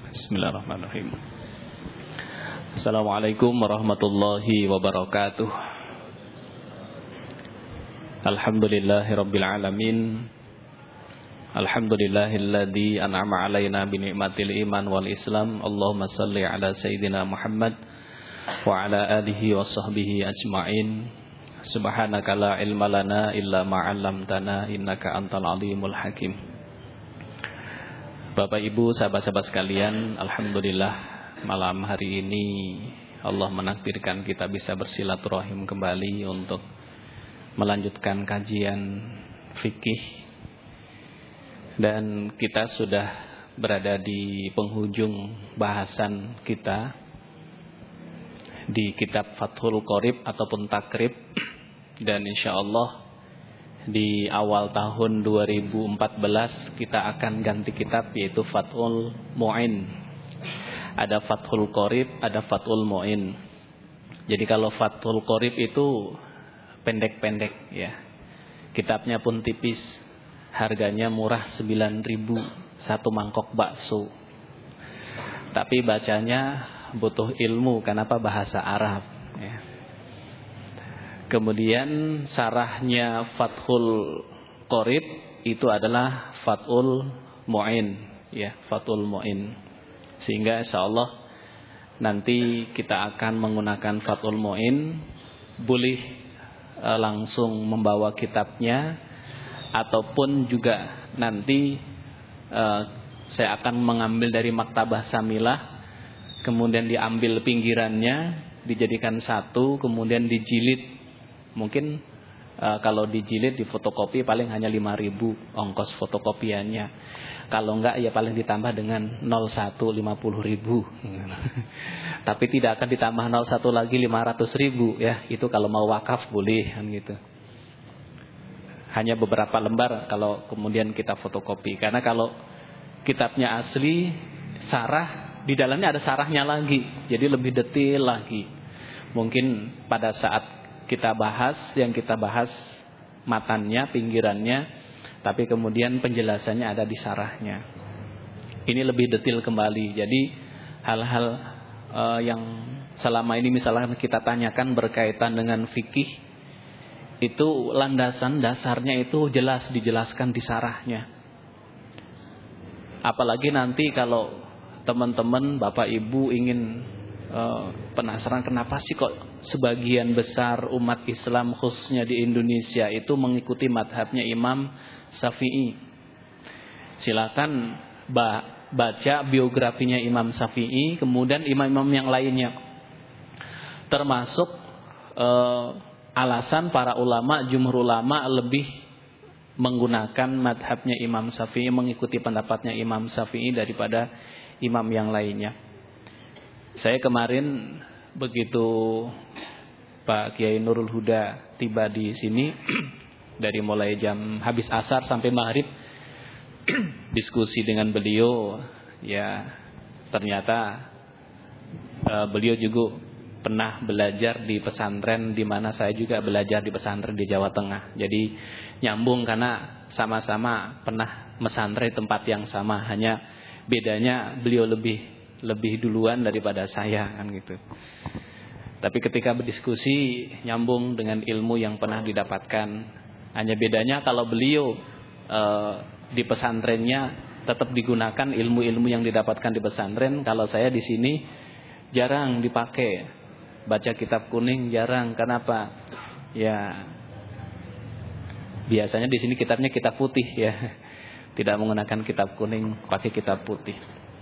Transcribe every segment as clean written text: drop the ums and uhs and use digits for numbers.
Bismillahirrahmanirrahim. Assalamualaikum warahmatullahi wabarakatuh. Alhamdulillahirabbil alamin. Alhamdulillahilladzi an'ama 'alaina bi ni'matil iman wal islam. Allahumma shalli 'ala sayyidina Muhammad wa 'ala alihi wa sahbihi ajma'in. Subhanaka la ilma lana illa ma 'allamtana innaka antal alimul hakim. Bapak Ibu, sahabat-sahabat sekalian, alhamdulillah malam hari ini Allah menakdirkan kita bisa bersilaturahim kembali untuk melanjutkan kajian fikih. Dan kita sudah berada di penghujung bahasan kita di kitab Fathul Qorib ataupun Takrib. Dan insya Allah di awal tahun 2014 kita akan ganti kitab, yaitu Fathul Mu'in. Ada Fathul Qorib, ada Fathul Mu'in. Jadi kalau Fathul Qorib itu pendek-pendek ya. Kitabnya pun tipis. Harganya murah 9.000 satu mangkok bakso. Tapi bacanya butuh ilmu, kenapa bahasa Arab ya. Kemudian sarahnya Fathul Qorib itu adalah Fathul Mu'in ya, Fathul Mu'in. Sehingga insyaallah nanti kita akan menggunakan Fathul Mu'in. Boleh langsung membawa kitabnya, ataupun juga nanti saya akan mengambil dari Maktabah Samilah, kemudian diambil pinggirannya, dijadikan satu, kemudian dijilid. Mungkin kalau dijilid di fotokopi paling hanya 5.000 ongkos fotokopiannya. Kalau enggak ya paling ditambah dengan 01 50.000. Tapi tidak akan ditambah 01 lagi 500.000 ya. Itu kalau mau wakaf boleh kan gitu. Hanya beberapa lembar kalau kemudian kita fotokopi. Karena kalau kitabnya asli sarah, di dalamnya ada sarahnya lagi. Jadi lebih detail lagi. Mungkin pada saat kita bahas, yang kita bahas matannya, pinggirannya, tapi kemudian penjelasannya ada di sarahnya. Ini lebih detail kembali. Jadi hal-hal yang selama ini misalnya kita tanyakan berkaitan dengan fikih, itu landasan dasarnya itu jelas dijelaskan di sarahnya. Apalagi nanti kalau teman-teman, Bapak Ibu ingin penasaran kenapa sih kok sebagian besar umat Islam khususnya di Indonesia itu mengikuti madhabnya Imam Syafi'i. Silakan baca biografinya Imam Syafi'i, kemudian imam-imam yang lainnya. Termasuk alasan para ulama, jumhur ulama lebih menggunakan madhabnya Imam Syafi'i, mengikuti pendapatnya Imam Syafi'i daripada imam yang lainnya. Saya kemarin begitu Pak Kiai Nurul Huda tiba di sini, dari mulai jam habis asar sampai maghrib diskusi dengan beliau, ya ternyata beliau juga pernah belajar di pesantren di mana saya juga belajar di pesantren di Jawa Tengah. Jadi nyambung karena sama-sama pernah mesantren di tempat yang sama, hanya bedanya beliau lebih duluan daripada saya kan gitu. Tapi ketika berdiskusi nyambung dengan ilmu yang pernah didapatkan. Hanya bedanya kalau beliau di pesantrennya tetap digunakan ilmu-ilmu yang didapatkan di pesantren. Kalau saya di sini jarang dipakai. Baca kitab kuning jarang. Kenapa? Ya biasanya di sini kitabnya kitab putih ya. Tidak menggunakan kitab kuning, pakai kitab putih.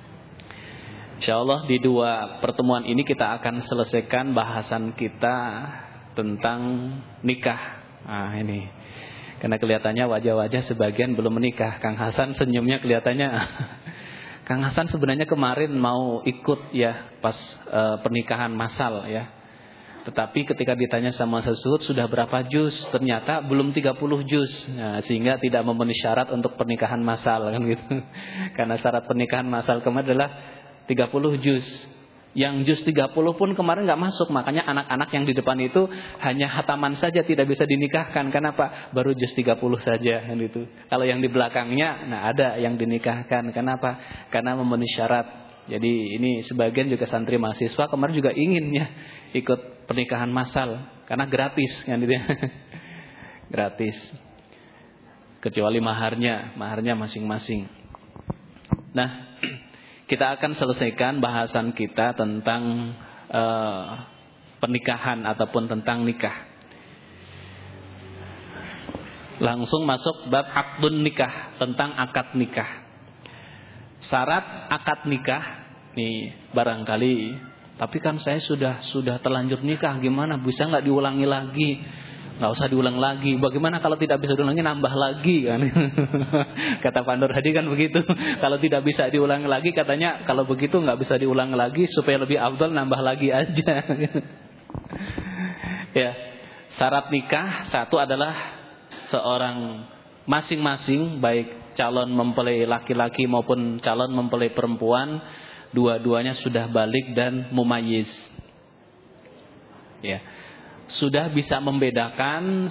InsyaAllah di dua pertemuan ini kita akan selesaikan bahasan kita tentang nikah. Nah ini, karena kelihatannya wajah-wajah sebagian belum menikah. Kang Hasan senyumnya kelihatannya. Kang Hasan sebenarnya kemarin mau ikut ya pas pernikahan massal ya. Tetapi ketika ditanya sama sesuatu sudah berapa juz, ternyata belum 30 juz. Nah, sehingga tidak memenuhi syarat untuk pernikahan massal kan gitu. Karena syarat pernikahan massal kemarin adalah 30 juz. Yang juz 30 pun kemarin nggak masuk. Makanya anak-anak yang di depan itu hanya hataman saja, tidak bisa dinikahkan. Kenapa? Baru juz 30 saja kan itu. Kalau yang di belakangnya, nah ada yang dinikahkan. Kenapa? Karena memenuhi syarat Jadi ini sebagian juga santri mahasiswa kemarin juga ingin ya ikut pernikahan massal karena gratis kan gitu ya. Gratis. Kecuali maharnya masing-masing. Nah, kita akan selesaikan bahasan kita tentang pernikahan ataupun tentang nikah. Langsung masuk bab aqdun nikah, tentang akad nikah. Syarat akad nikah nih barangkali, tapi kan saya sudah terlanjur nikah, gimana bisa nggak diulangi lagi? Nggak usah diulang lagi. Bagaimana kalau tidak bisa diulangi, nambah lagi kan? Kata Pak Nur Hadi kan begitu. Kalau tidak bisa diulangi lagi, katanya kalau begitu nggak bisa diulang lagi, supaya lebih afdal nambah lagi aja. Ya, syarat nikah satu adalah seorang masing-masing, baik calon mempelai laki-laki maupun calon mempelai perempuan, dua-duanya sudah baligh dan mumayyiz. Ya, sudah bisa membedakan,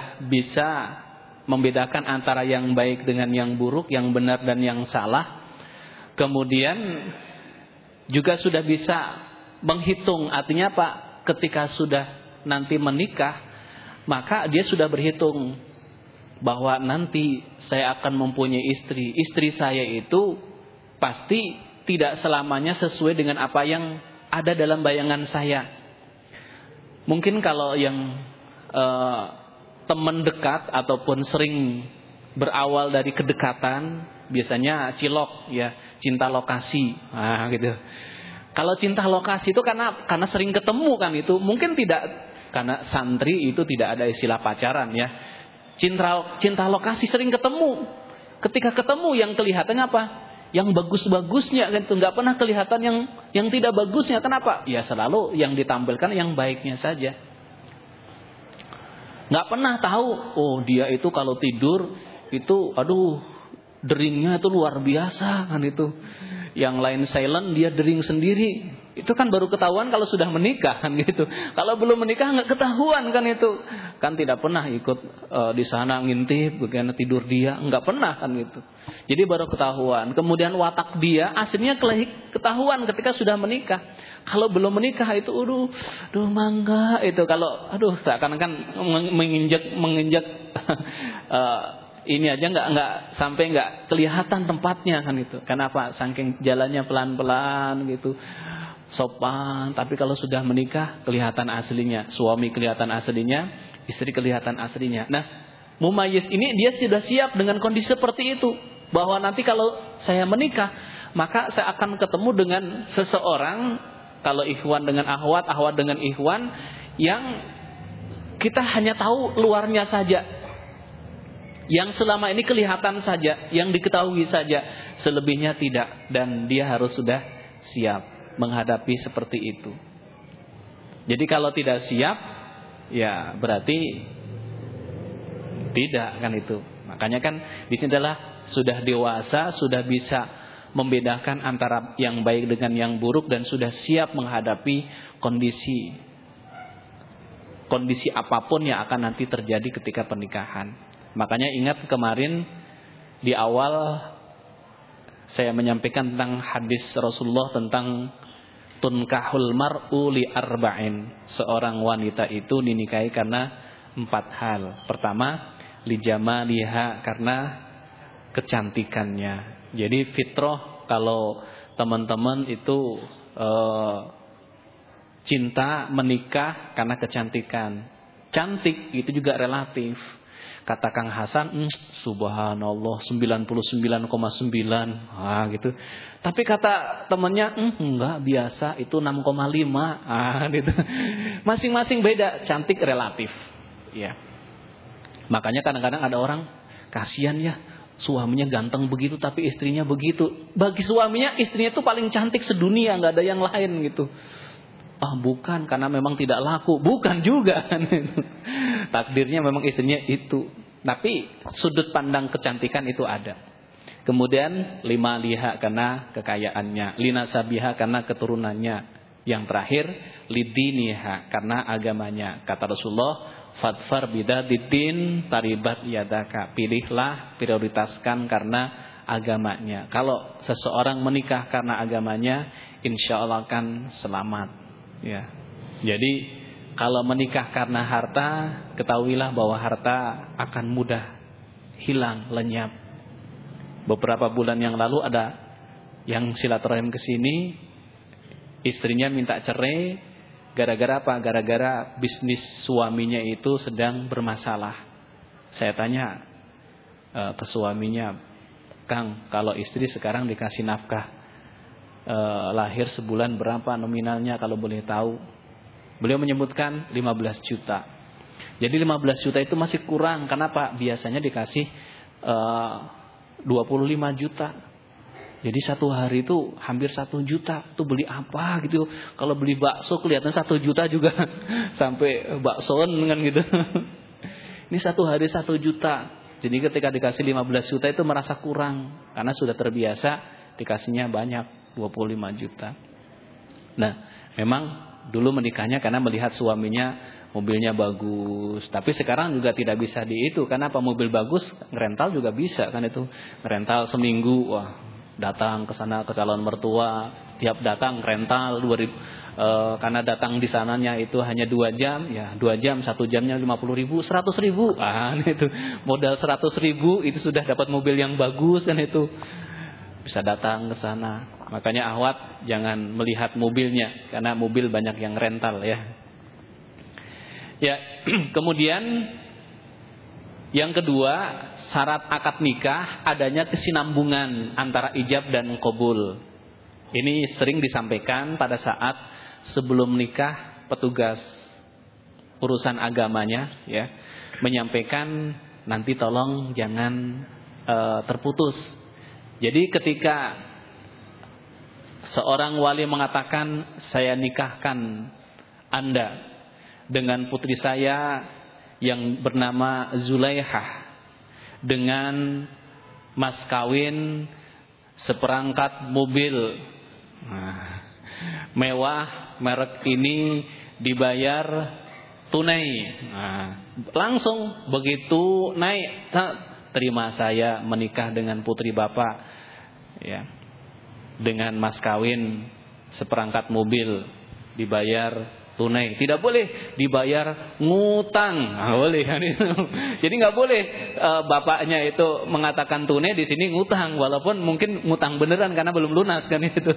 antara yang baik dengan yang buruk, yang benar dan yang salah. Kemudian juga sudah bisa menghitung, artinya apa? Ketika sudah nanti menikah, maka dia sudah berhitung bahwa nanti saya akan mempunyai istri. Istri saya itu pasti tidak selamanya sesuai dengan apa yang ada dalam bayangan saya. Mungkin kalau yang teman dekat ataupun sering berawal dari kedekatan, biasanya cilok ya, cinta lokasi. Nah, gitu. Kalau cinta lokasi itu karena sering ketemu kan itu, mungkin tidak, karena santri itu tidak ada istilah pacaran ya. Cinta lokasi, sering ketemu. Ketika ketemu yang kelihatannya apa? Yang bagus-bagusnya kan itu, nggak pernah kelihatan yang tidak bagusnya. Kenapa? Ya selalu yang ditampilkan yang baiknya saja. Nggak pernah tahu, oh dia itu kalau tidur itu, aduh deringnya itu luar biasa kan itu. Yang lain silent, dia dering sendiri. Itu kan baru ketahuan kalau sudah menikah kan gitu. Kalau belum menikah nggak ketahuan kan itu. Kan tidak pernah ikut di sana ngintip bagaimana tidur dia, nggak pernah kan gitu. Jadi baru ketahuan. Kemudian watak dia aslinya ketahuan ketika sudah menikah. Kalau belum menikah itu aduh mangga itu, kalau seakan-akan menginjak ini aja nggak sampai nggak kelihatan tempatnya kan gitu. Kenapa? Saking jalannya pelan-pelan gitu, sopan. Tapi kalau sudah menikah kelihatan aslinya, suami kelihatan aslinya, istri kelihatan aslinya. Nah, mumayyiz ini dia sudah siap dengan kondisi seperti itu, bahwa nanti kalau saya menikah, maka saya akan ketemu dengan seseorang, kalau ikhwan dengan akhwat, akhwat dengan ikhwan, yang kita hanya tahu luarnya saja, yang selama ini kelihatan saja, yang diketahui saja, selebihnya tidak. Dan dia harus sudah siap menghadapi seperti itu. Jadi kalau tidak siap, ya berarti tidak kan itu. Makanya kan di sini adalah sudah dewasa, sudah bisa membedakan antara yang baik dengan yang buruk, dan sudah siap menghadapi kondisi apapun yang akan nanti terjadi ketika pernikahan. Makanya ingat kemarin di awal saya menyampaikan tentang hadis Rasulullah tentang tunkahul mar'u li arba'in. Seorang wanita itu dinikahi karena 4 hal. Pertama, li jamaliha, karena kecantikannya. Jadi fitrah kalau teman-teman itu cinta menikah karena kecantikan. Cantik itu juga relatif. Kata Kang Hasan, subhanallah 99,9, gitu. Tapi kata temannya, enggak, biasa, itu 6,5, gitu. Masing-masing beda, cantik relatif. Ya. Makanya kadang-kadang ada orang, kasihan ya, suaminya ganteng begitu tapi istrinya begitu. Bagi suaminya, istrinya itu paling cantik sedunia, nggak ada yang lain gitu. Bukan, karena memang tidak laku. Bukan juga. Takdirnya memang istrinya itu. Tapi sudut pandang kecantikan itu ada. Kemudian lima liha, karena kekayaannya. Lina sabiha, karena keturunannya. Yang terakhir lidiniha, karena agamanya. Kata Rasulullah, fadfar bidadiddin taribat yadaka. Pilihlah, prioritaskan karena agamanya. Kalau seseorang menikah karena agamanya, insya Allah akan selamat. Ya. Jadi kalau menikah karena harta, ketahuilah bahwa harta akan mudah hilang, lenyap. Beberapa bulan yang lalu ada yang silaturahim ke sini, istrinya minta cerai gara-gara apa? Gara-gara bisnis suaminya itu sedang bermasalah. Saya tanya ke suaminya, "Kang, kalau istri sekarang dikasih nafkah lahir sebulan berapa nominalnya kalau boleh tahu?" Beliau menyebutkan 15 juta. Jadi 15 juta itu masih kurang. Kenapa? Biasanya dikasih 25 juta. Jadi satu hari itu hampir 1 juta. Itu beli apa gitu. Kalau beli bakso kelihatan 1 juta juga. Sampai baksoan kan gitu. Ini satu hari 1 juta. Jadi ketika dikasih 15 juta itu merasa kurang. Karena sudah terbiasa dikasihnya banyak, 25 juta. Nah, memang dulu menikahnya karena melihat suaminya mobilnya bagus. Tapi sekarang juga tidak bisa di itu. Karena apa? Mobil bagus, ngerental juga bisa kan itu. Ngerental seminggu, wah, datang ke sana ke calon mertua, tiap datang rental 2000, karena datang di sananya itu hanya 2 jam, ya 2 jam, 1 jamnya 50.000, 100.000. Ah, itu modal 100.000 itu sudah dapat mobil yang bagus kan itu. Bisa datang ke sana. Makanya akhwat jangan melihat mobilnya, karena mobil banyak yang rental ya. Ya, kemudian yang kedua, syarat akad nikah adanya kesinambungan antara ijab dan qabul. Ini sering disampaikan pada saat sebelum nikah, petugas urusan agamanya ya menyampaikan, nanti tolong jangan terputus. Jadi ketika seorang wali mengatakan, saya nikahkan Anda dengan putri saya yang bernama Zulaihah dengan mas kawin seperangkat mobil mewah, merek ini dibayar tunai. Langsung begitu naik, terima saya menikah dengan putri Bapak ya, dengan mas kawin seperangkat mobil dibayar tunai. Tidak boleh dibayar ngutang. Boleh kan itu. Jadi nggak boleh bapaknya itu mengatakan tunai, di sini ngutang, walaupun mungkin ngutang beneran karena belum lunas kan itu.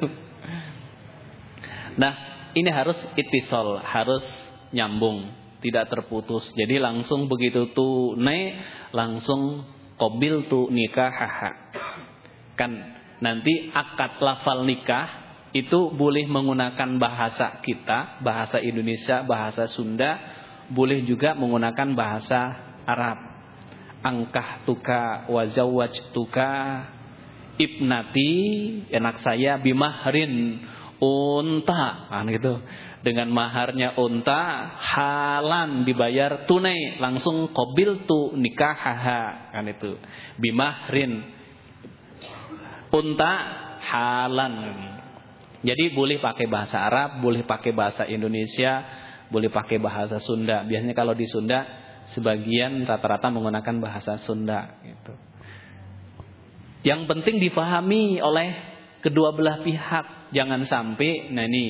Nah, ini harus ittisal, harus nyambung, tidak terputus. Jadi langsung begitu tunai, langsung qabil tu nikah. Kan nanti akad lafal nikah itu boleh menggunakan bahasa kita, bahasa Indonesia, bahasa Sunda, boleh juga menggunakan bahasa Arab. Angkah tuka wazawaj tuka ibnati, anak saya bimahrin unta, kan gitu. Dengan maharnya unta, halan dibayar tunai, langsung qabil tu nikahaha, kan itu. Bimahrin unta halan. Jadi boleh pakai bahasa Arab, boleh pakai bahasa Indonesia, boleh pakai bahasa Sunda. Biasanya kalau di Sunda sebagian rata-rata menggunakan bahasa Sunda gitu. Yang penting dipahami oleh kedua belah pihak. Jangan sampai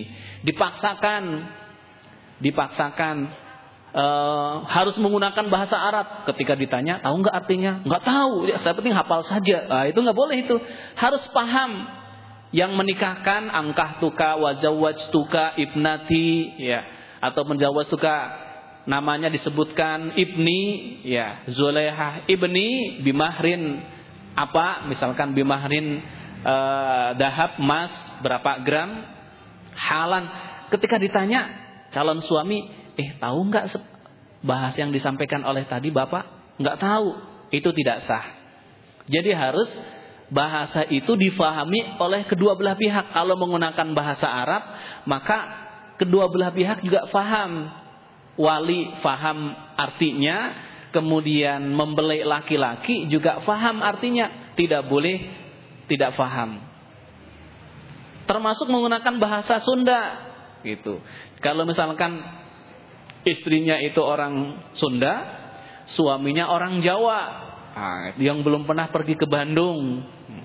dipaksakan harus menggunakan bahasa Arab. Ketika ditanya, tahu nggak artinya? Nggak tahu. Ya, saya penting hafal saja. Itu nggak boleh itu. Harus paham. Yang menikahkan angkah tuka wazawaj tuka ibnati ya, atau menjawaz tuka namanya disebutkan ibni ya, Zulaihah ibni bimahrin apa, misalkan bimahrin dahab emas berapa gram halan. Ketika ditanya calon suami, tahu nggak bahasa yang disampaikan oleh tadi Bapak? Nggak tahu. Itu tidak sah. Jadi harus bahasa itu difahami oleh kedua belah pihak. Kalau menggunakan bahasa Arab, maka kedua belah pihak juga faham. Wali faham artinya, kemudian membelai laki-laki juga faham artinya. Tidak boleh tidak faham. Termasuk menggunakan bahasa Sunda gitu. Kalau misalkan istrinya itu orang Sunda, suaminya orang Jawa, yang belum pernah pergi ke Bandung,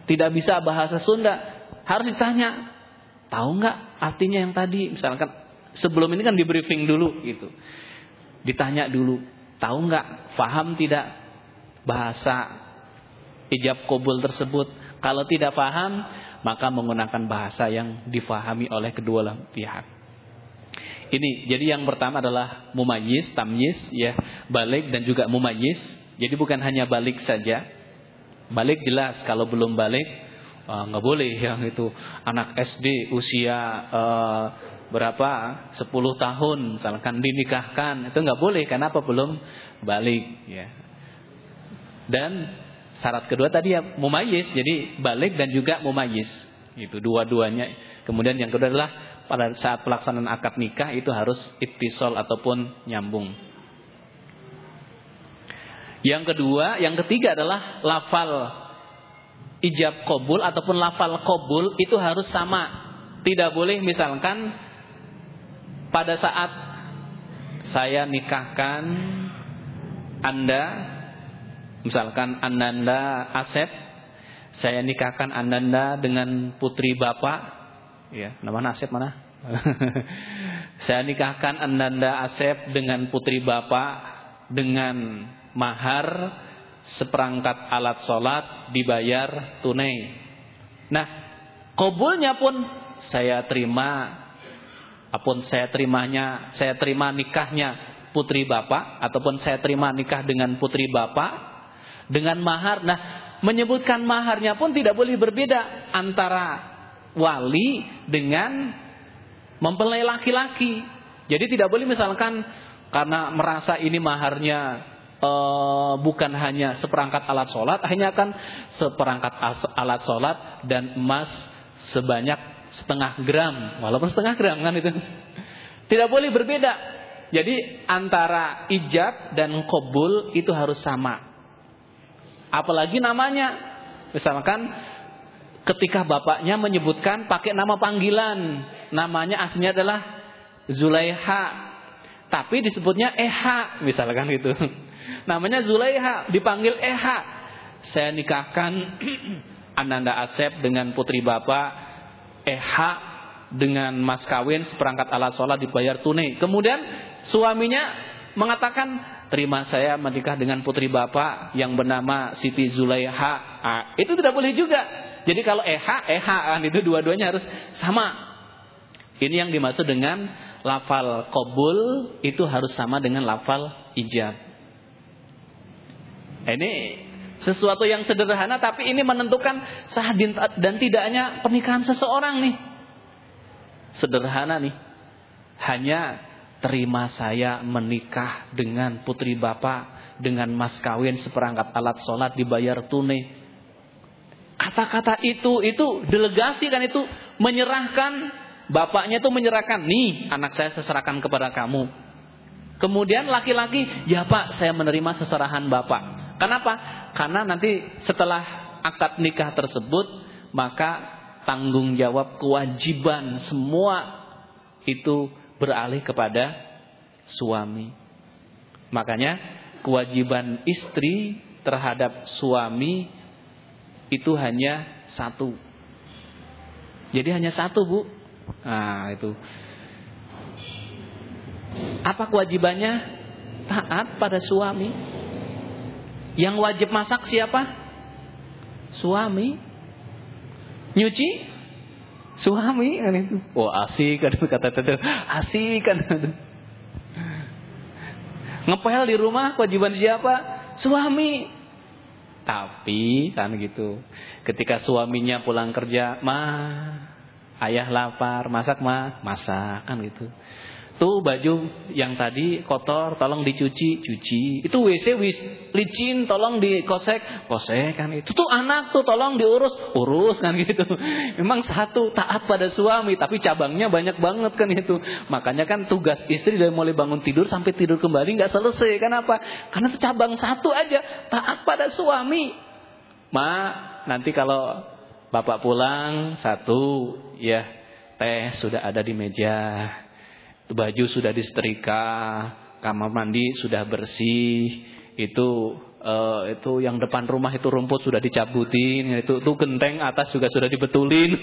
tidak bisa bahasa Sunda, harus ditanya, tahu nggak artinya yang tadi? Misalkan sebelum ini kan di briefing dulu gitu, ditanya dulu, tahu nggak, paham tidak bahasa ijab qabul tersebut? Kalau tidak paham, maka menggunakan bahasa yang difahami oleh kedua pihak. Ini, jadi yang pertama adalah mumayyiz, tamyiz, ya, balik dan juga mumayyiz. Jadi bukan hanya balik saja. Balik jelas, kalau belum balik nggak boleh yang itu anak SD usia berapa 10 tahun misalkan dinikahkan, itu nggak boleh. Kenapa? Belum balik, ya. Dan syarat kedua tadi ya mumayyiz, jadi balik dan juga mumayyiz, itu dua-duanya. Kemudian yang kedua adalah pada saat pelaksanaan akad nikah itu harus ittisal ataupun nyambung. Yang kedua, yang ketiga adalah lafal ijab qabul ataupun lafal qabul itu harus sama. Tidak boleh misalkan pada saat saya nikahkan Anda, misalkan Ananda Asep, saya nikahkan Ananda dengan putri Bapak, ya, namanya Asep mana? Saya nikahkan Ananda Asep dengan putri Bapak dengan mahar seperangkat alat sholat dibayar tunai. Nah, qabulnya pun saya terima, saya terima nikahnya putri Bapak ataupun saya terima nikah dengan putri Bapak dengan mahar. Nah, menyebutkan maharnya pun tidak boleh berbeda antara wali dengan mempelai laki-laki. Jadi tidak boleh misalkan karena merasa ini maharnya bukan hanya seperangkat alat sholat, hanya akan seperangkat alat sholat dan emas sebanyak 0,5 gram, walaupun 0,5 gram kan itu. Tidak boleh berbeda. Jadi antara ijab dan qabul itu harus sama. Apalagi namanya, misalkan ketika bapaknya menyebutkan pakai nama panggilan, namanya aslinya adalah Zulaiha, tapi disebutnya Eha, misalkan gitu. Namanya Zulaiha, dipanggil Eha. Saya nikahkan Ananda Asep dengan putri Bapak Eha dengan mas kawin seperangkat alat sholat dibayar tunai. Kemudian suaminya mengatakan, terima saya menikah dengan putri Bapak yang bernama Siti Zulaiha. Itu tidak boleh juga. Jadi kalau Eha kan itu dua-duanya harus sama. Ini yang dimaksud dengan lafal qabul itu harus sama dengan lafal ijab. Ini sesuatu yang sederhana, tapi ini menentukan sah dan tidaknya pernikahan seseorang nih. Sederhana nih. Hanya terima saya menikah dengan putri Bapak dengan mas kawin seperangkat alat sholat dibayar tunai. Kata-kata itu delegasi kan, itu menyerahkan, bapaknya itu menyerahkan, nih anak saya saya serahkan kepada kamu. Kemudian laki-laki, ya Pak, saya menerima seserahan Bapak. Kenapa? Karena nanti setelah akad nikah tersebut, maka tanggung jawab kewajiban semua itu beralih kepada suami. Makanya kewajiban istri terhadap suami itu hanya satu. Jadi hanya satu, Bu. Nah, itu. Apa kewajibannya? Taat pada suami. Yang wajib masak siapa? Suami. Nyuci? Suami kan itu. Oh, asik kan kata itu. Asik kan. Ngepel di rumah kewajiban siapa? Suami. Tapi kan gitu. Ketika suaminya pulang kerja, ayah lapar, masak masak kan gitu. Tuh baju yang tadi kotor tolong dicuci, cuci. Itu WC licin tolong dikosek, kosek kan itu. Tuh anak tuh tolong urus kan gitu. Memang satu, taat pada suami, tapi cabangnya banyak banget kan itu. Makanya kan tugas istri dari mulai bangun tidur sampai tidur kembali enggak selesai. Kenapa? Karena itu cabang satu aja, taat pada suami. Nanti kalau bapak pulang, satu ya, teh sudah ada di meja. Baju sudah disetrika, kamar mandi sudah bersih, itu itu yang depan rumah itu rumput sudah dicabutin, itu genteng atas juga sudah dibetulin.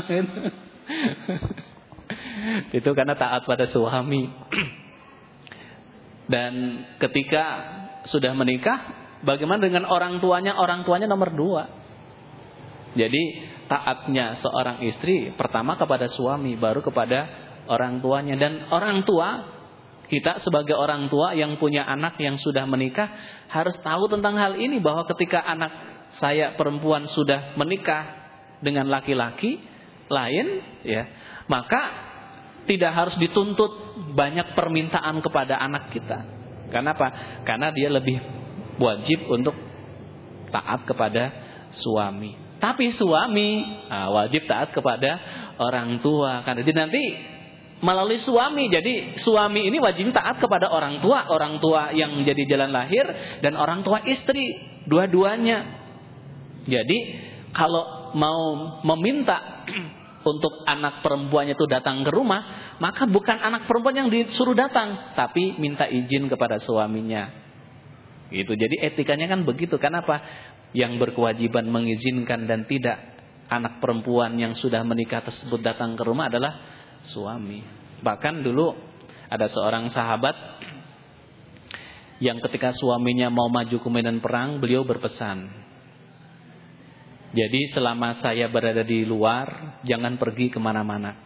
Itu karena taat pada suami. Dan ketika sudah menikah, bagaimana dengan orang tuanya? Orang tuanya nomor 2. Jadi taatnya seorang istri pertama kepada suami, baru kepada orang tuanya. Dan orang tua, kita sebagai orang tua yang punya anak yang sudah menikah harus tahu tentang hal ini, bahwa ketika anak saya perempuan sudah menikah dengan laki-laki lain, ya, maka tidak harus dituntut banyak permintaan kepada anak kita. Kenapa? Karena dia lebih wajib untuk taat kepada suami. Tapi suami wajib taat kepada orang tua. Karena nanti melalui suami, jadi suami ini wajib taat kepada orang tua yang jadi jalan lahir, dan orang tua istri, dua-duanya. Jadi kalau mau meminta untuk anak perempuannya itu datang ke rumah, maka bukan anak perempuan yang disuruh datang, tapi minta izin kepada suaminya. Gitu. Jadi etikanya kan begitu. Kenapa? Yang berkewajiban mengizinkan dan tidak anak perempuan yang sudah menikah tersebut datang ke rumah adalah suami. Bahkan dulu ada seorang sahabat yang ketika suaminya mau maju ke medan perang, beliau berpesan, jadi selama saya berada di luar, jangan pergi kemana-mana.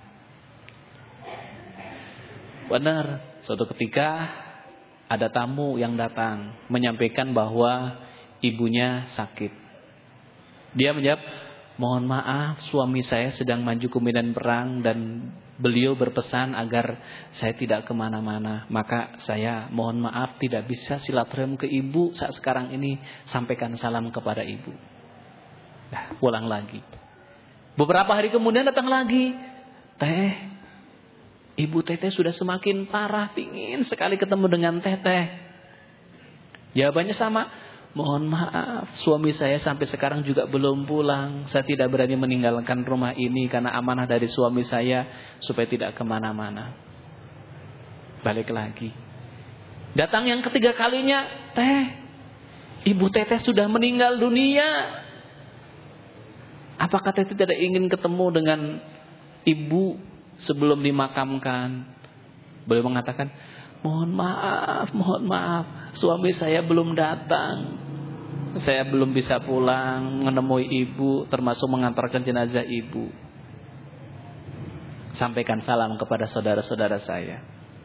Benar, suatu ketika ada tamu yang datang menyampaikan bahwa ibunya sakit. Dia menjawab, mohon maaf, suami saya sedang maju ke medan perang dan beliau berpesan agar saya tidak kemana-mana. Maka saya mohon maaf tidak bisa silaturahim ke ibu saat sekarang ini, sampaikan salam kepada ibu. Nah, pulang lagi. Beberapa hari kemudian datang lagi. Teh, ibu teteh sudah semakin parah, pingin sekali ketemu dengan teteh. Jawabannya sama. Mohon maaf, suami saya sampai sekarang juga belum pulang. Saya tidak berani meninggalkan rumah ini karena amanah dari suami saya supaya tidak kemana-mana. Balik lagi. Datang yang ketiga kalinya. Teh, ibu teteh sudah meninggal dunia. Apakah teteh tidak ingin ketemu dengan ibu sebelum dimakamkan? Beliau mengatakan, mohon maaf, suami saya belum datang. Saya belum bisa pulang menemui ibu, termasuk mengantarkan jenazah ibu. Sampaikan salam kepada saudara-saudara saya.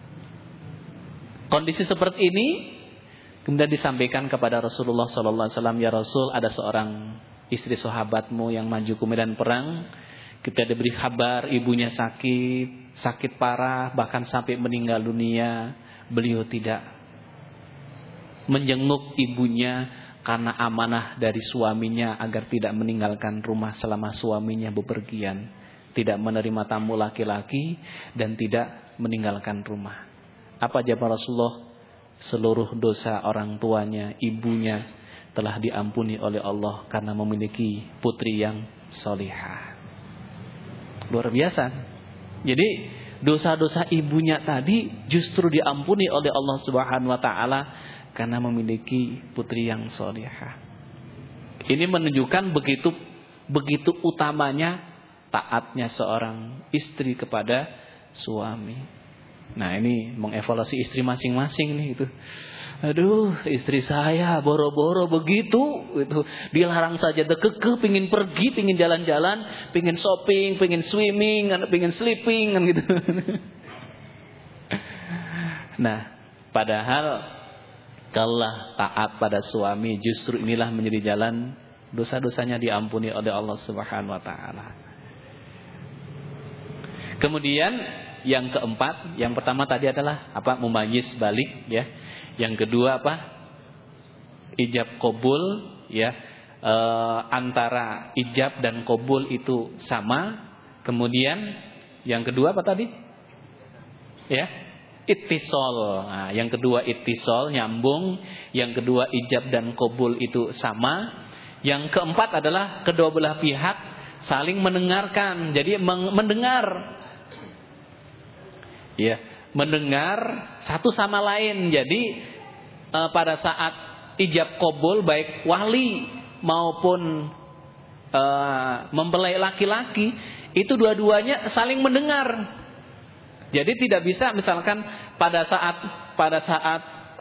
Kondisi seperti ini kemudian disampaikan kepada Rasulullah SAW. Ya Rasul, ada seorang istri sahabatmu yang maju ke medan perang. Kita diberi kabar ibunya sakit parah, bahkan sampai meninggal dunia. Beliau tidak menjenguk ibunya karena amanah dari suaminya agar tidak meninggalkan rumah selama suaminya bepergian, tidak menerima tamu laki-laki dan tidak meninggalkan rumah. Apa jawab Rasulullah? Seluruh dosa orang tuanya, ibunya telah diampuni oleh Allah karena memiliki putri yang solihah. Luar biasa. Jadi dosa-dosa ibunya tadi justru diampuni oleh Allah Subhanahu wa taala karena memiliki putri yang solihah. Ini menunjukkan begitu utamanya taatnya seorang istri kepada suami. Nah, ini mengevaluasi istri masing-masing nih itu. Aduh, istri saya boro-boro begitu, itu dilarang saja dekeke, pingin pergi, pingin jalan-jalan, pingin shopping, pingin swimming, pingin sleeping kan gitu. Nah, padahal kalau taat pada suami justru inilah menjadi jalan dosa-dosanya diampuni oleh Allah Subhanahu wa taala. Kemudian yang keempat, yang pertama tadi adalah apa? Mumayyiz balik, ya. Yang kedua apa? Ijab qabul, ya. Antara ijab dan qabul itu sama. Kemudian yang kedua apa tadi? Ya, ittisal. Nah, yang kedua ittisal, nyambung. Yang kedua ijab dan qabul itu sama. Yang keempat adalah kedua belah pihak saling mendengarkan. Jadi mendengar. Ya, mendengar satu sama lain. Jadi pada saat ijab qabul baik wali maupun mempelai laki-laki itu dua-duanya saling mendengar. Jadi tidak bisa misalkan pada saat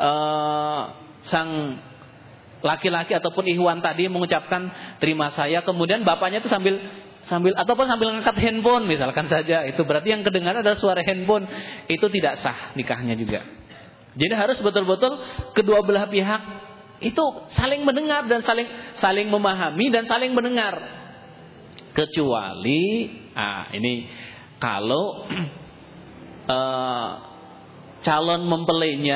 sang laki-laki ataupun ikhwan tadi mengucapkan terima saya, kemudian bapaknya itu sambil ngangkat handphone misalkan saja, itu berarti yang kedengaran adalah suara handphone, itu tidak sah nikahnya juga. Jadi harus betul-betul kedua belah pihak itu saling mendengar dan saling memahami dan saling mendengar. Kecuali ini kalau calon mempelainya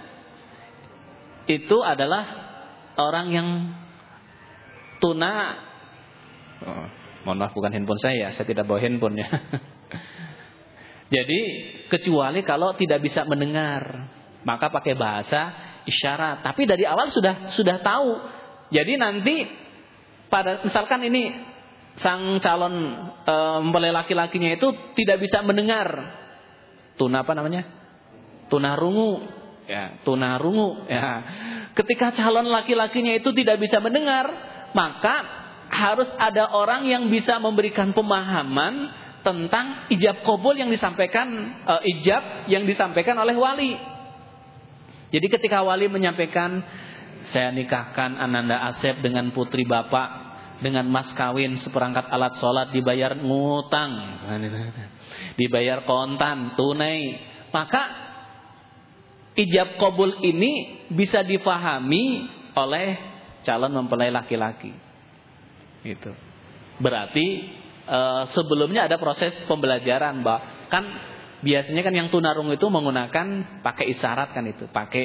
itu adalah orang yang tuna. Mohon maaf, bukan handphone saya tidak bawa handphone ya. Jadi kecuali kalau tidak bisa mendengar, maka pakai bahasa isyarat. Tapi dari awal sudah tahu. Jadi nanti pada misalkan ini sang calon mempelai laki-lakinya itu tidak bisa mendengar. Tuna apa namanya? Tunarungu. Ya, tunarungu. Ya. Ketika calon laki-lakinya itu tidak bisa mendengar, maka harus ada orang yang bisa memberikan pemahaman tentang ijab qabul yang disampaikan oleh wali. Jadi ketika wali menyampaikan, saya nikahkan Ananda Asep dengan putri bapak dengan mas kawin seperangkat alat sholat, dibayar ngutang, dibayar kontan, tunai, maka ijab qabul ini bisa difahami oleh calon mempelai laki-laki. Itu berarti sebelumnya ada proses pembelajaran, Mbak. Kan biasanya kan yang tunarungu itu menggunakan pakai isyarat kan, itu pakai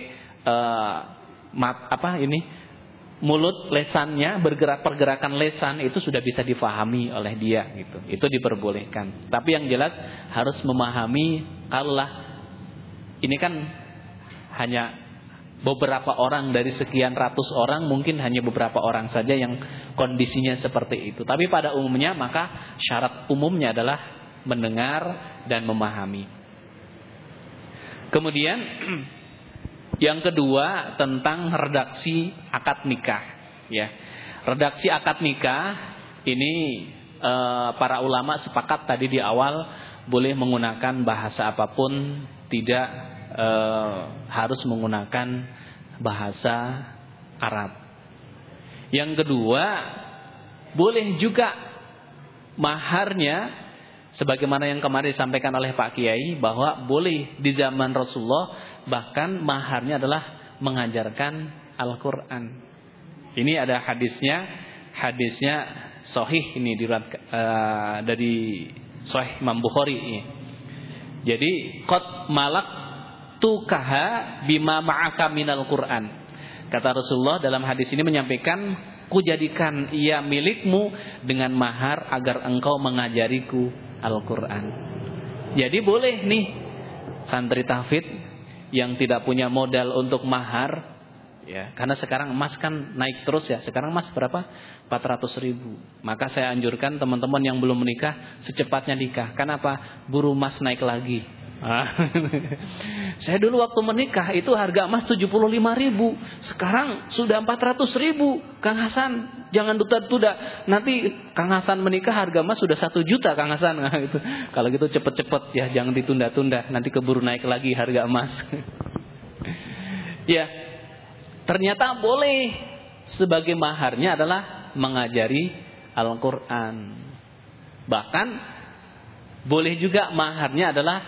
mulut lesannya bergerak, pergerakan lesan itu sudah bisa difahami oleh dia gitu. Itu diperbolehkan. Tapi yang jelas harus memahami, kalaulah ini kan hanya beberapa orang dari sekian ratus orang, mungkin hanya beberapa orang saja yang kondisinya seperti itu. Tapi pada umumnya maka syarat umumnya adalah mendengar dan memahami. Kemudian yang kedua tentang redaksi akad nikah. Ya, redaksi akad nikah ini para ulama sepakat tadi di awal boleh menggunakan bahasa apapun, tidak harus menggunakan bahasa Arab. Yang kedua, boleh juga maharnya sebagaimana yang kemarin disampaikan oleh Pak Kiai, bahwa boleh di zaman Rasulullah bahkan maharnya adalah mengajarkan Al-Quran. Ini ada hadisnya sahih ini dari Sahih Imam Bukhari. Jadi qad malak tukaha bima ma'aka minal Quran. Kata Rasulullah dalam hadis ini menyampaikan, ku jadikan ia milikmu dengan mahar agar engkau mengajariku Al-Quran. Jadi boleh nih santri tahfidz yang tidak punya modal untuk mahar, ya, karena sekarang emas kan naik terus ya. Sekarang emas berapa? 400.000. Maka saya anjurkan teman-teman yang belum menikah secepatnya nikah. Kenapa? Buru emas naik lagi. Saya dulu waktu menikah itu harga emas 75.000, sekarang sudah 400.000. Kang Hasan, jangan tunda-tunda. Nanti Kang Hasan menikah harga emas sudah 1 juta, Kang Hasan. Nah, itu. Kalau gitu cepet-cepet ya, jangan ditunda-tunda. Nanti keburu naik lagi harga emas. Ya, ternyata boleh sebagai maharnya adalah mengajari Al-Quran. Bahkan boleh juga maharnya adalah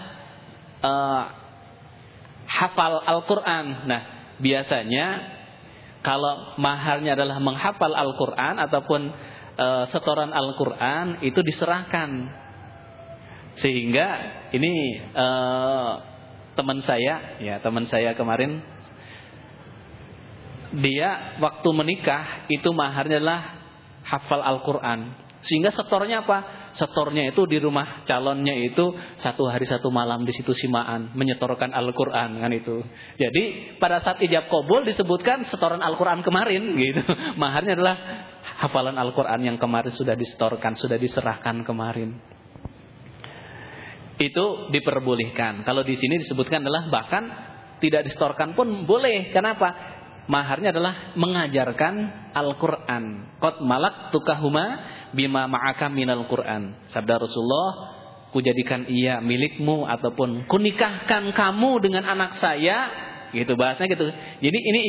hafal Al-Quran. Nah, biasanya kalau maharnya adalah menghafal Al-Quran ataupun setoran Al-Quran, itu diserahkan. Sehingga ini teman saya kemarin, dia waktu menikah itu maharnya adalah hafal Al-Quran. Sehingga setornya apa? Setornya itu di rumah calonnya itu 1 hari 1 malam di situ simaan menyetorkan Al-Quran kan itu. Jadi pada saat ijab qabul disebutkan setoran Al-Quran kemarin gitu. Maharnya adalah hafalan Al-Quran yang kemarin sudah disetorkan, sudah diserahkan kemarin. Itu diperbolehkan. Kalau di sini disebutkan adalah bahkan tidak disetorkan pun boleh. Kenapa? maharnya adalah mengajarkan Al-Qur'an. Qad malaktukahuma bima ma'aka minal Qur'an. Sabda Rasulullah, kujadikan ia milikmu ataupun kunikahkan kamu dengan anak saya, gitu bahasanya gitu. Jadi ini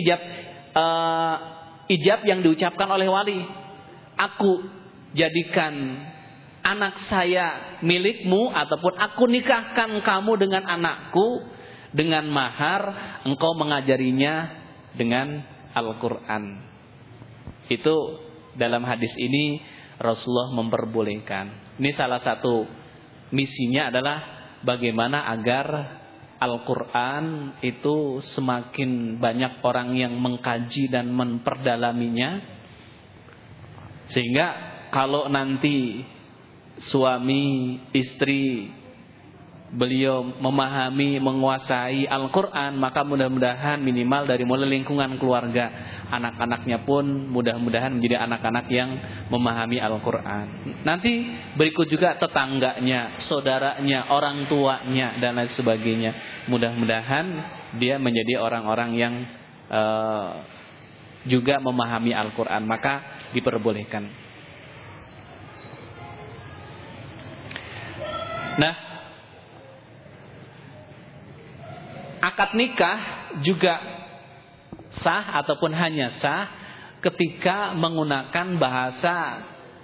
ijab yang diucapkan oleh wali. Aku jadikan anak saya milikmu ataupun aku nikahkan kamu dengan anakku dengan mahar engkau mengajarinya dengan Al-Qur'an. Itu dalam hadis ini Rasulullah memperbolehkan. Ini salah satu misinya adalah bagaimana agar Al-Qur'an itu semakin banyak orang yang mengkaji dan memperdalaminya, sehingga kalau nanti suami istri beliau memahami, menguasai Al-Qur'an, maka mudah-mudahan minimal dari mulai lingkungan keluarga, anak-anaknya pun mudah-mudahan menjadi anak-anak yang memahami Al-Qur'an. Nanti berikut juga tetangganya, saudaranya, orang tuanya dan lain sebagainya. Mudah-mudahan dia menjadi orang-orang yang juga memahami Al-Qur'an, maka diperbolehkan. Nah, akad nikah juga sah ataupun hanya sah ketika menggunakan bahasa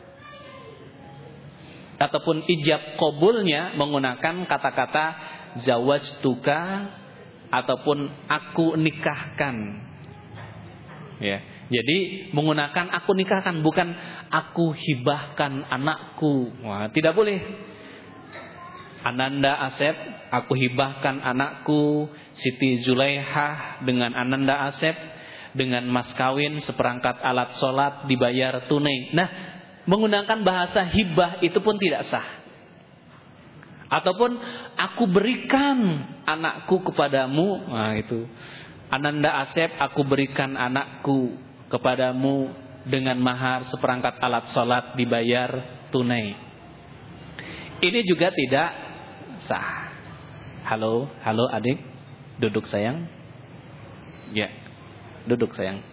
ataupun ijab qabulnya menggunakan kata-kata zawajtuka ataupun aku nikahkan. Ya. Jadi menggunakan aku nikahkan, bukan aku hibahkan anakku. Wah, tidak boleh. Ananda Asep, aku hibahkan anakku. Siti Zulaihah dengan Ananda Asep, dengan mas kawin seperangkat alat sholat dibayar tunai. Nah, menggunakan bahasa hibah itu pun tidak sah. Ataupun aku berikan anakku kepadamu. Nah itu, Ananda Asep, aku berikan anakku kepadamu dengan mahar seperangkat alat sholat dibayar tunai. Ini juga tidak sah. Halo adik, duduk sayang. Ya, duduk sayang.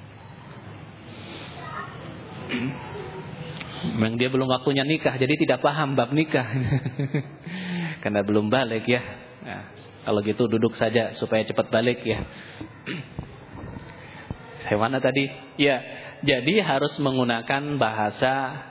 Memang dia belum waktunya nikah, jadi tidak paham bab nikah. Karena belum balik ya. Nah, kalau gitu duduk saja supaya cepat balik ya. Saya mana tadi? Ya, jadi harus menggunakan bahasa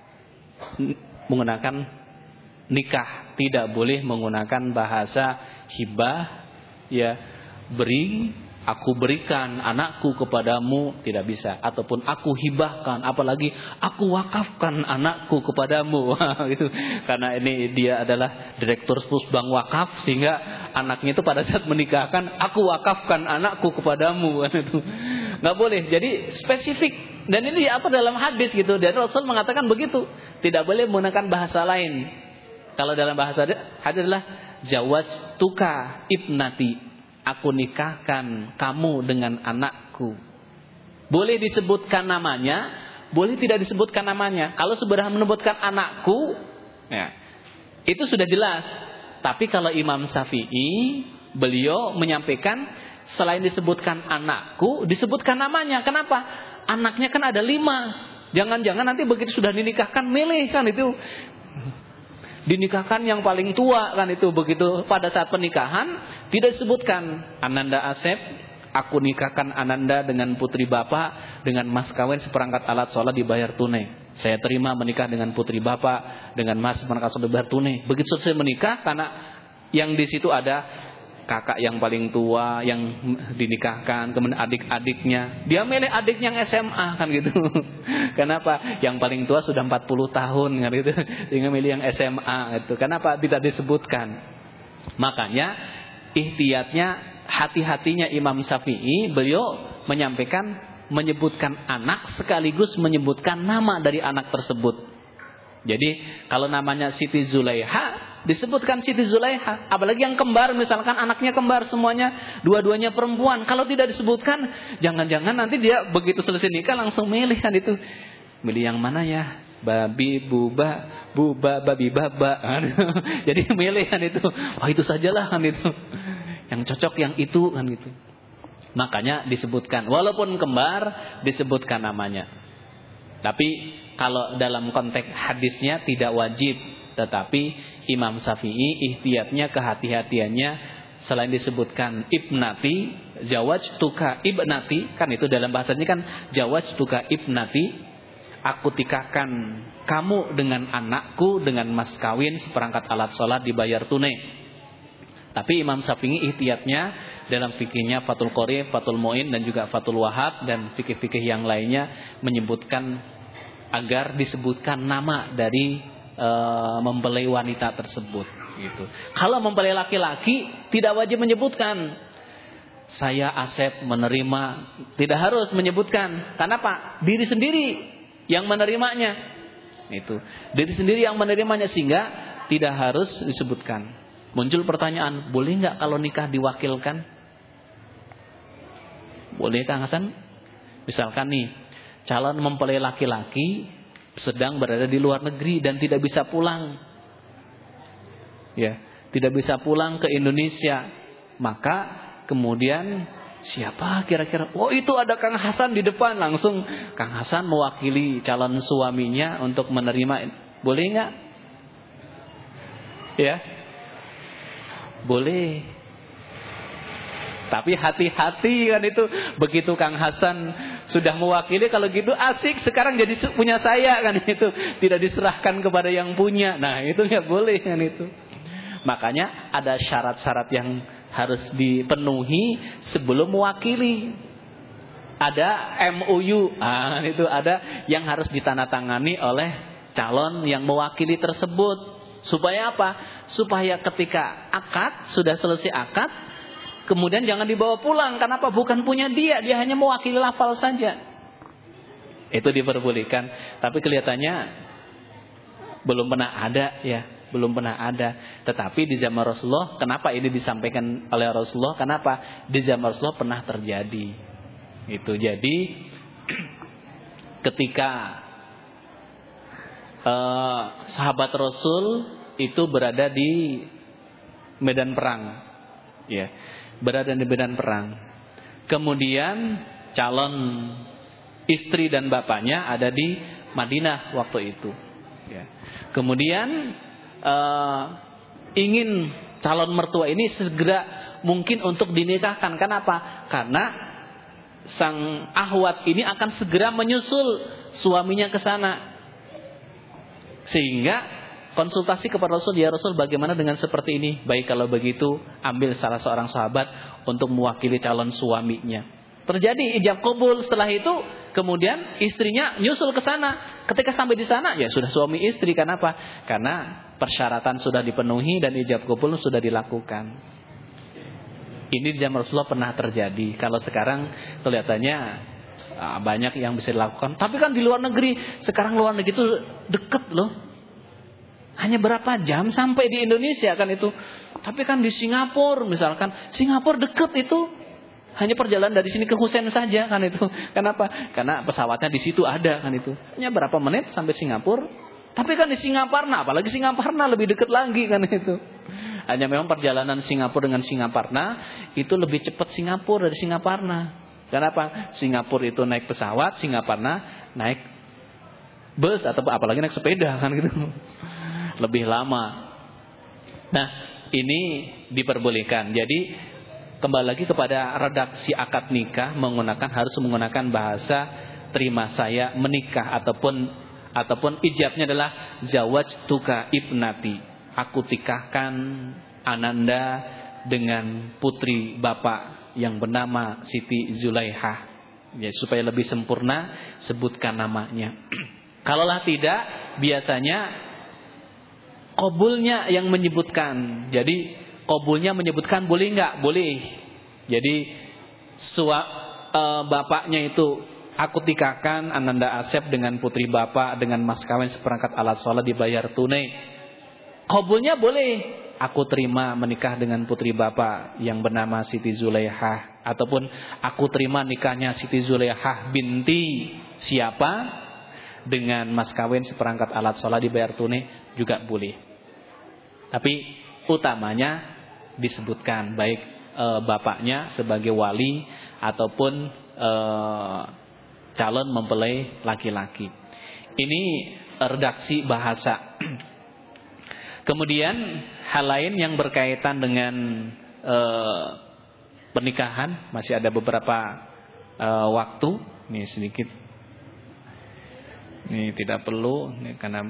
menggunakan nikah, tidak boleh menggunakan bahasa hibah, ya, beri, aku berikan anakku kepadamu, tidak bisa. Ataupun aku hibahkan, apalagi aku wakafkan anakku kepadamu. Gitu. Karena ini dia adalah direktur Pusbang Wakaf, sehingga anaknya itu pada saat menikahkan, aku wakafkan anakku kepadamu. Itu nggak boleh. Jadi spesifik. Dan ini apa dalam hadis gitu. Dan Rasul mengatakan begitu, tidak boleh menggunakan bahasa lain. Kalau dalam bahasa hadis adalah zawajtuka ibnati, aku nikahkan kamu dengan anakku. Boleh disebutkan namanya, boleh tidak disebutkan namanya. Kalau sudah menyebutkan anakku, ya, itu sudah jelas. Tapi kalau Imam Syafi'i, beliau menyampaikan selain disebutkan anakku, disebutkan namanya. Kenapa? Anaknya kan ada 5. Jangan-jangan nanti begitu sudah dinikahkan milih kan itu. Dinikahkan yang paling tua kan itu, begitu pada saat pernikahan tidak disebutkan Ananda Asep, aku nikahkan Ananda dengan putri bapak dengan mas kawin seperangkat alat sholat dibayar tunai. Saya terima menikah dengan putri bapak dengan mas seperangkat sholat dibayar tunai. Begitu selesai menikah, karena yang di situ ada kakak yang paling tua yang dinikahkan, kemudian adik-adiknya, dia milih adik yang SMA kan gitu. Kenapa? Yang paling tua sudah 40 tahun kan gitu, sehingga milih yang SMA gitu. Kenapa tidak disebutkan? Makanya ihtiyatnya, hati-hatinya Imam Syafi'i, beliau menyampaikan menyebutkan anak sekaligus menyebutkan nama dari anak tersebut. Jadi kalau namanya Siti Zulaiha, disebutkan Siti Zulaiha. Apalagi yang kembar, misalkan anaknya kembar semuanya, dua-duanya perempuan. Kalau tidak disebutkan, jangan-jangan nanti dia begitu selesai nikah langsung milih kan itu. Milih yang mana ya? Babi, buba, babi, baba. Jadi milih kan itu. Oh itu sajalah kan itu. Yang cocok yang itu kan gitu. Makanya disebutkan, walaupun kembar disebutkan namanya. Tapi kalau dalam konteks hadisnya tidak wajib. Tetapi Imam Syafi'i ihtiyatnya, kehati-hatiannya, selain disebutkan ibnati, zawajtuka ibnati, kan itu dalam bahasanya kan zawajtuka ibnati, aku tikahkan kamu dengan anakku dengan mas kawin seperangkat alat sholat dibayar tunai. Tapi Imam Syafi'i ihtiyatnya dalam fikihnya Fathul Qorib, Fathul Mu'in dan juga Fathul Wahab dan fikih-fikih yang lainnya menyebutkan agar disebutkan nama dari mempelai wanita tersebut gitu. Kalau mempelai laki-laki tidak wajib menyebutkan saya Asep menerima, tidak harus menyebutkan. Kenapa? Diri sendiri yang menerimanya. Itu. Diri sendiri yang menerimanya sehingga tidak harus disebutkan. Muncul pertanyaan, boleh nggak kalau nikah diwakilkan? Boleh Kang Hasan? Misalkan nih, calon mempelai laki-laki sedang berada di luar negeri dan tidak bisa pulang. Ya, tidak bisa pulang ke Indonesia. Maka kemudian siapa kira-kira? Oh, itu ada Kang Hasan di depan. Langsung Kang Hasan mewakili calon suaminya untuk menerima. Boleh nggak? Ya. Boleh. Tapi hati-hati kan itu. Begitu Kang Hasan sudah mewakili, kalau gitu asik sekarang jadi punya saya kan itu. Tidak diserahkan kepada yang punya. Nah itu nggak boleh kan itu. Makanya ada syarat-syarat yang harus dipenuhi sebelum mewakili. Ada MOU. Nah itu ada yang harus ditandatangani oleh calon yang mewakili tersebut. Supaya apa? Supaya ketika akad, sudah selesai akad, kemudian jangan dibawa pulang. Kenapa? Bukan punya dia, dia hanya mewakili lafal saja. Itu diperbolehkan. Tapi kelihatannya belum pernah ada ya. Belum pernah ada. Tetapi di zaman Rasulullah, kenapa ini disampaikan oleh Rasulullah? Kenapa? Di zaman Rasulullah pernah terjadi. Itu jadi ketika sahabat Rasul itu berada di medan perang, ya, berada di medan perang. Kemudian calon istri dan bapaknya ada di Madinah waktu itu. Ya. Kemudian ingin calon mertua ini segera mungkin untuk dinikahkan. Kenapa? Karena sang ahwat ini akan segera menyusul suaminya ke sana. Sehingga konsultasi kepada Rasul, ya Rasul bagaimana dengan seperti ini? Baik kalau begitu ambil salah seorang sahabat untuk mewakili calon suaminya. Terjadi ijab qabul. Setelah itu kemudian istrinya nyusul ke sana. Ketika sampai di sana ya sudah suami istri. Kenapa? Karena persyaratan sudah dipenuhi dan ijab qabul sudah dilakukan. Ini di zaman Rasulullah pernah terjadi. Kalau sekarang kelihatannya banyak yang bisa dilakukan. Tapi kan di luar negeri, sekarang luar negeri itu deket loh. Hanya berapa jam sampai di Indonesia kan itu. Tapi kan di Singapura misalkan, Singapura deket itu. Hanya perjalanan dari sini ke Husen saja kan itu. Kenapa? Karena pesawatnya di situ ada kan itu. Hanya berapa menit sampai Singapura. Tapi kan di Singaparna, apalagi Singaparna lebih dekat lagi kan itu. Hanya memang perjalanan Singapura dengan Singaparna itu lebih cepat Singapura dari Singaparna. Kenapa? Singapura itu naik pesawat, Singaparna naik bus atau apalagi naik sepeda kan gitu. Lebih lama. Nah, ini diperbolehkan. Jadi kembali lagi kepada redaksi akad nikah harus menggunakan bahasa terima saya menikah ataupun ijabnya adalah zawajtuka ibnati. Aku tikahkan Ananda dengan putri bapak yang bernama Siti Zulaihah. Ya, supaya lebih sempurna sebutkan namanya. Kalaulah tidak, biasanya qabulnya yang menyebutkan. Jadi qabulnya menyebutkan boleh enggak? Boleh. Jadi bapaknya itu aku tikahkan Ananda Asep dengan putri bapak dengan mas kawin seperangkat alat sholat dibayar tunai. Qabulnya boleh. Aku terima menikah dengan putri bapak yang bernama Siti Zulaihah. Ataupun aku terima nikahnya Siti Zulaihah binti siapa dengan mas kawin seperangkat alat sholat dibayar tunai juga boleh. Tapi utamanya disebutkan baik bapaknya sebagai wali ataupun calon mempelai laki-laki. Ini redaksi bahasa. Kemudian hal lain yang berkaitan dengan pernikahan, masih ada beberapa waktu. Ini sedikit. Ini tidak perlu, ini karena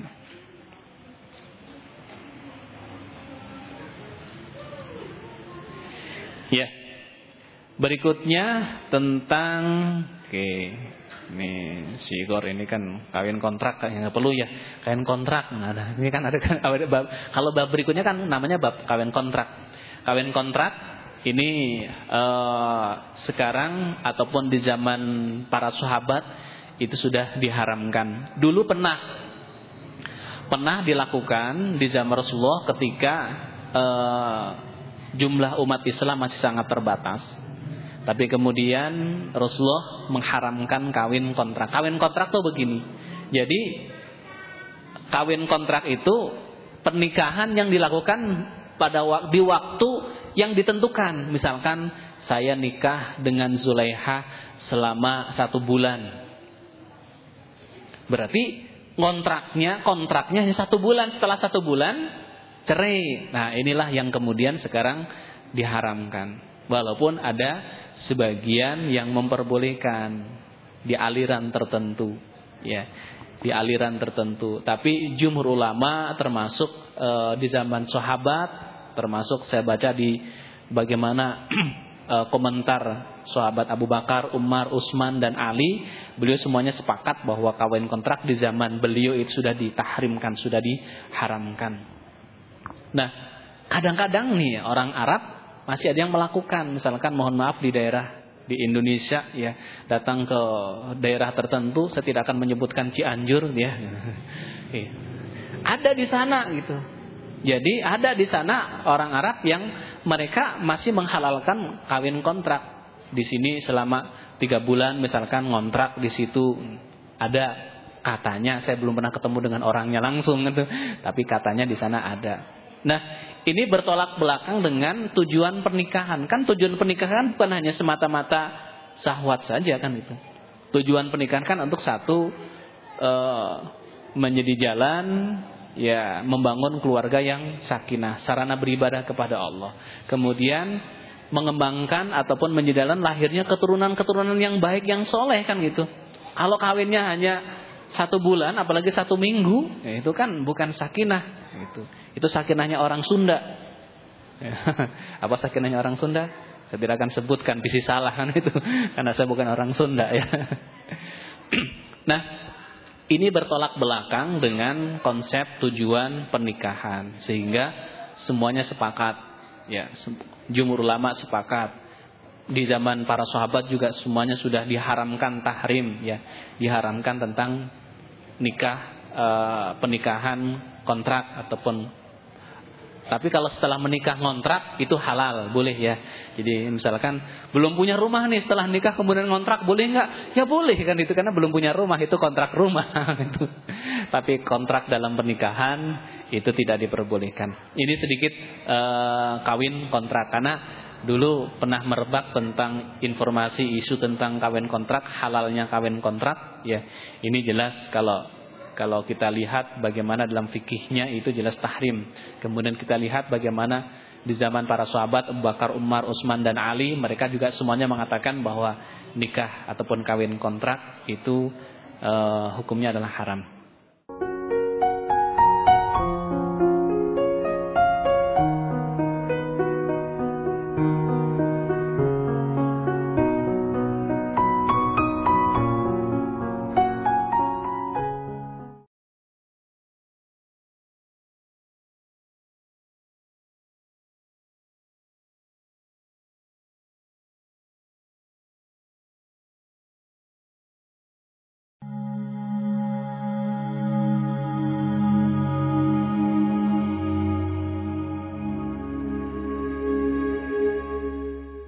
ya. Berikutnya tentang ini si Igor ini kan kawin kontrak, yang nggak perlu ya, kawin kontrak. Nah, ini kan ada bab, kalau bab berikutnya kan namanya bab kawin kontrak. Kawin kontrak ini sekarang ataupun di zaman para sahabat itu sudah diharamkan. Dulu pernah dilakukan di zaman Rasulullah ketika jumlah umat Islam masih sangat terbatas. Tapi kemudian Rasulullah mengharamkan kawin kontrak. Kawin kontrak tuh begini. Jadi kawin kontrak itu pernikahan yang dilakukan di waktu yang ditentukan. Misalkan saya nikah dengan Zulaiha selama 1 bulan. Berarti kontraknya hanya 1 bulan. Setelah 1 bulan cerai. Nah, inilah yang kemudian sekarang diharamkan. Walaupun ada sebagian yang memperbolehkan di aliran tertentu, ya, di aliran tertentu. Tapi jumhur ulama termasuk di zaman sahabat, termasuk saya baca di bagaimana komentar sahabat Abu Bakar, Umar, Utsman dan Ali, beliau semuanya sepakat bahwa kawin kontrak di zaman beliau itu sudah ditahrimkan, sudah diharamkan. Nah, kadang-kadang nih orang Arab masih ada yang melakukan, misalkan mohon maaf di daerah di Indonesia ya, datang ke daerah tertentu, saya tidak akan menyebutkan Cianjur ya. Ada di sana gitu. Jadi ada di sana orang Arab yang mereka masih menghalalkan kawin kontrak. Di sini selama 3 bulan misalkan ngontrak di situ. Ada katanya, saya belum pernah ketemu dengan orangnya langsung gitu, tapi katanya di sana ada. Nah, ini bertolak belakang dengan tujuan pernikahan. Kan tujuan pernikahan bukan hanya semata-mata syahwat saja kan itu. Tujuan pernikahan kan untuk satu menjadi jalan ya membangun keluarga yang sakinah, sarana beribadah kepada Allah. Kemudian mengembangkan ataupun menjadi jalan lahirnya keturunan-keturunan yang baik, yang soleh kan gitu. Kalau kawinnya hanya 1 bulan, apalagi 1 minggu, ya itu kan bukan sakinah. Itu sakinahnya orang Sunda. Apa sakinahnya orang Sunda? Saya tidak akan sebutkan, bisa salah kan itu, karena saya bukan orang Sunda ya. Nah, ini bertolak belakang dengan konsep tujuan pernikahan, sehingga semuanya sepakat. Ya, jumhur ulama sepakat. Di zaman para sahabat juga semuanya sudah diharamkan tahrim, ya, diharamkan tentang nikah, pernikahan kontrak ataupun. Tapi kalau setelah menikah kontrak itu halal, boleh ya. Jadi misalkan belum punya rumah nih, setelah nikah kemudian kontrak, boleh nggak? Ya boleh kan itu, karena belum punya rumah, itu kontrak rumah gitu. Tapi kontrak dalam pernikahan itu tidak diperbolehkan. Ini sedikit kawin kontrak, karena dulu pernah merebak tentang informasi isu tentang kawin kontrak, halalnya kawin kontrak ya. Ini jelas kalau kita lihat bagaimana dalam fikihnya itu jelas tahrim. Kemudian kita lihat bagaimana di zaman para sahabat Abu Bakar, Umar, Utsman dan Ali, mereka juga semuanya mengatakan bahwa nikah ataupun kawin kontrak itu hukumnya adalah haram.